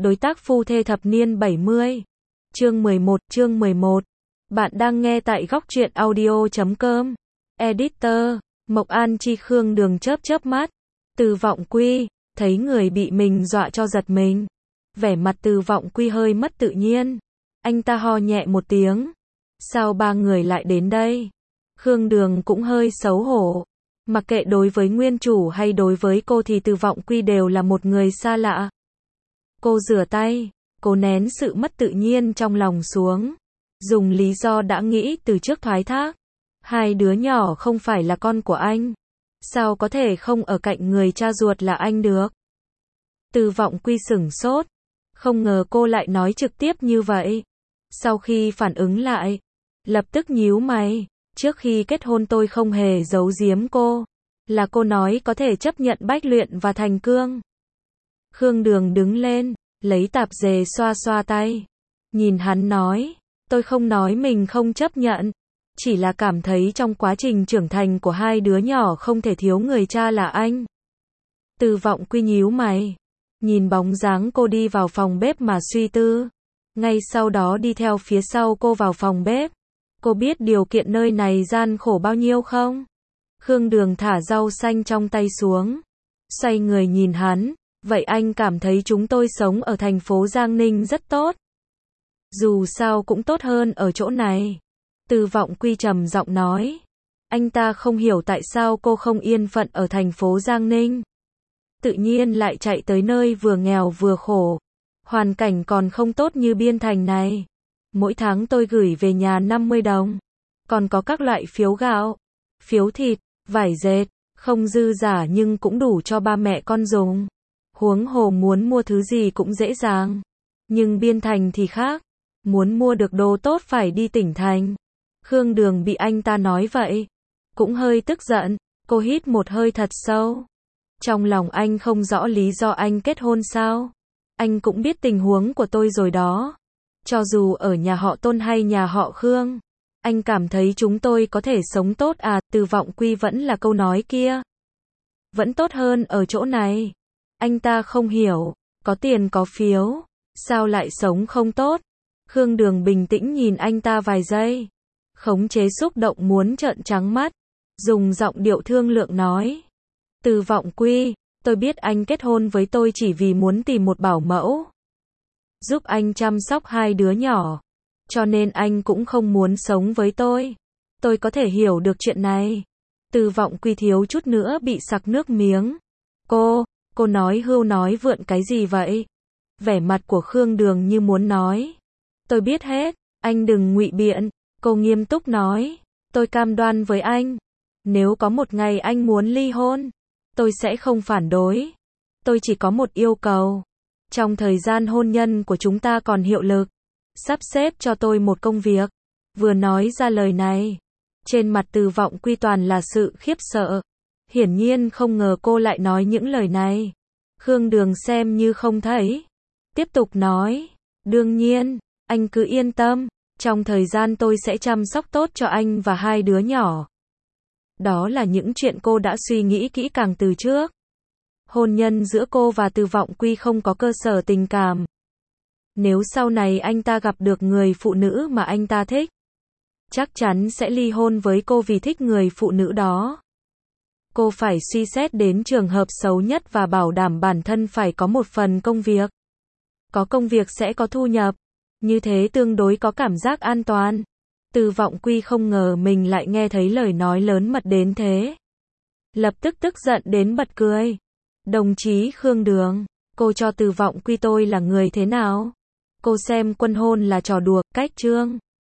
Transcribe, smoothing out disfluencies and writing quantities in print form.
Đối tác phu thê thập niên 70. Chương 11. Bạn đang nghe tại góc truyện audio.com. Editor, Mộc An Chi. Khương Đường chớp mắt. Từ Vọng Quy, thấy người bị mình dọa cho giật mình. Vẻ mặt Từ Vọng Quy hơi mất tự nhiên. Anh ta ho nhẹ một tiếng. Sao ba người lại đến đây? Khương Đường cũng hơi xấu hổ. Mặc kệ đối với nguyên chủ hay đối với cô thì Từ Vọng Quy đều là một người xa lạ. Cô rửa tay, cố nén sự mất tự nhiên trong lòng xuống. Dùng lý do đã nghĩ từ trước thoái thác. Hai đứa nhỏ không phải là con của anh. Sao có thể không ở cạnh người cha ruột là anh được? Từ Vọng Quy sửng sốt. Không ngờ cô lại nói trực tiếp như vậy. Sau khi phản ứng lại, lập tức nhíu mày. Trước khi kết hôn tôi không hề giấu giếm cô. Là cô nói có thể chấp nhận Bách Luyện và Thành Cương. Khương Đường đứng lên, lấy tạp dề xoa xoa tay. Nhìn hắn nói, tôi không nói mình không chấp nhận. Chỉ là cảm thấy trong quá trình trưởng thành của hai đứa nhỏ không thể thiếu người cha là anh. Từ Vọng Quy nhíu mày. Nhìn bóng dáng cô đi vào phòng bếp mà suy tư. Ngay sau đó đi theo phía sau cô vào phòng bếp. Cô biết điều kiện nơi này gian khổ bao nhiêu không? Khương Đường thả rau xanh trong tay xuống. Xoay người nhìn hắn. Vậy anh cảm thấy chúng tôi sống ở thành phố Giang Ninh rất tốt. Dù sao cũng tốt hơn ở chỗ này. Từ Vọng Quy trầm giọng nói. Anh ta không hiểu tại sao cô không yên phận ở thành phố Giang Ninh. Tự nhiên lại chạy tới nơi vừa nghèo vừa khổ. Hoàn cảnh còn không tốt như Biên Thành này. Mỗi tháng tôi gửi về nhà 50 đồng. Còn có các loại phiếu gạo, phiếu thịt, vải dệt. Không dư giả nhưng cũng đủ cho ba mẹ con dùng. Huống hồ muốn mua thứ gì cũng dễ dàng. Nhưng Biên Thành thì khác. Muốn mua được đồ tốt phải đi tỉnh thành. Khương Đường bị anh ta nói vậy. Cũng hơi tức giận. Cô hít một hơi thật sâu. Trong lòng anh không rõ lý do anh kết hôn sao. Anh cũng biết tình huống của tôi rồi đó. Cho dù ở nhà họ Tôn hay nhà họ Khương. Anh cảm thấy chúng tôi có thể sống tốt à? Từ Vọng Quy vẫn là câu nói kia. Vẫn tốt hơn ở chỗ này. Anh ta không hiểu. Có tiền có phiếu. Sao lại sống không tốt? Khương Đường bình tĩnh nhìn anh ta vài giây. Khống chế xúc động muốn trợn trắng mắt. Dùng giọng điệu thương lượng nói. Từ Vọng Quy, tôi biết anh kết hôn với tôi chỉ vì muốn tìm một bảo mẫu. Giúp anh chăm sóc hai đứa nhỏ. Cho nên anh cũng không muốn sống với tôi. Tôi có thể hiểu được chuyện này. Từ Vọng Quy thiếu chút nữa bị sặc nước miếng. Cô nói hưu nói vượn cái gì vậy? Vẻ mặt của Khương Đường như muốn nói. Tôi biết hết, anh đừng ngụy biện. Cô nghiêm túc nói. Tôi cam đoan với anh. Nếu có một ngày anh muốn ly hôn, tôi sẽ không phản đối. Tôi chỉ có một yêu cầu. Trong thời gian hôn nhân của chúng ta còn hiệu lực, sắp xếp cho tôi một công việc. Vừa nói ra lời này, trên mặt Từ Vọng Quy toàn là sự khiếp sợ. Hiển nhiên không ngờ cô lại nói những lời này. Khương Đường xem như không thấy. Tiếp tục nói. Đương nhiên, anh cứ yên tâm. Trong thời gian tôi sẽ chăm sóc tốt cho anh và hai đứa nhỏ. Đó là những chuyện cô đã suy nghĩ kỹ càng từ trước. Hôn nhân giữa cô và Từ Vọng Quy không có cơ sở tình cảm. Nếu sau này anh ta gặp được người phụ nữ mà anh ta thích, chắc chắn sẽ ly hôn với cô vì thích người phụ nữ đó. Cô phải suy xét đến trường hợp xấu nhất và bảo đảm bản thân phải có một phần công việc. Có công việc sẽ có thu nhập. Như thế tương đối có cảm giác an toàn. Từ Vọng Quy không ngờ mình lại nghe thấy lời nói lớn mật đến thế. Lập tức tức giận đến bật cười. Đồng chí Khương Đường, cô cho Từ Vọng Quy tôi là người thế nào? Cô xem quân hôn là trò đùa, cách chương.